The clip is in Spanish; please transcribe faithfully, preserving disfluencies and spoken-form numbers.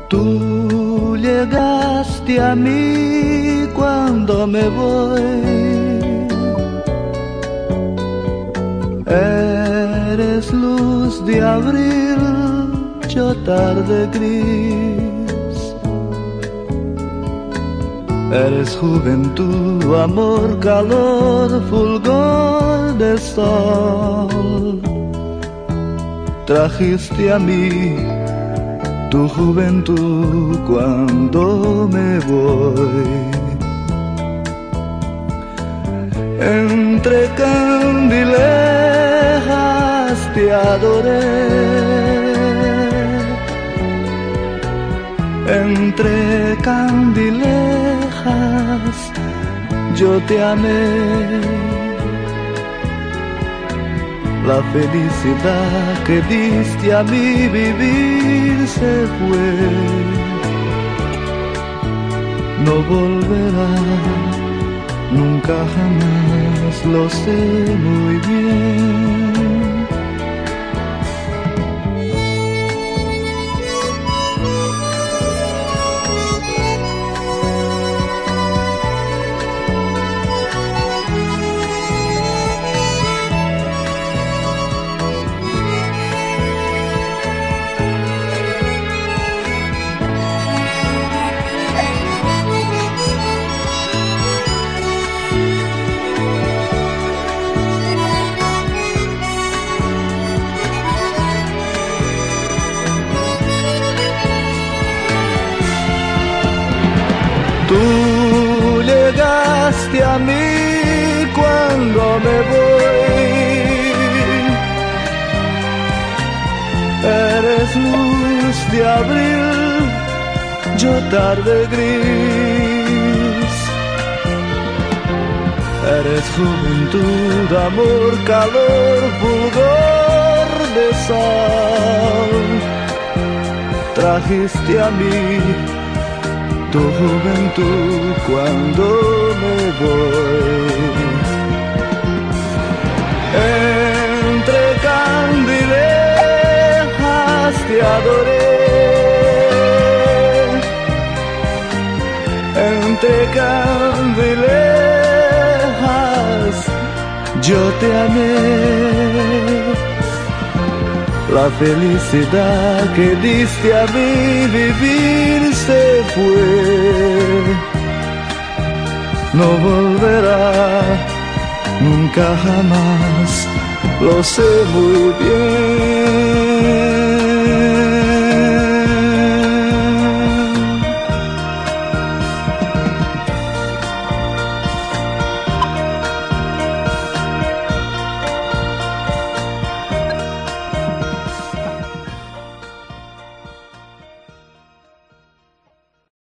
Tú llegaste a mí cuando me voy. Eres luz de abril, yo tarde gris. Eres juventud, amor, calor, fulgor de sol. Trajiste a mí tu juventud cuando me voy. Entre candilejas te adoré, entre candilejas yo te amé. La felicidad que diste a mi vivir se fue, no volverá, nunca jamás, lo sé muy bien. Tú llegaste a mí cuando me voy. Eres luz de abril, yo tarde gris. Eres juventud, amor, calor, fulgor de sol. Trajiste a mí tu juventud cuando me voy. Entre candilejas te adoré, entre candilejas yo te amé. La felicidad que diste a mí vivir se fue, no volverá, nunca jamás, lo sé muy bien.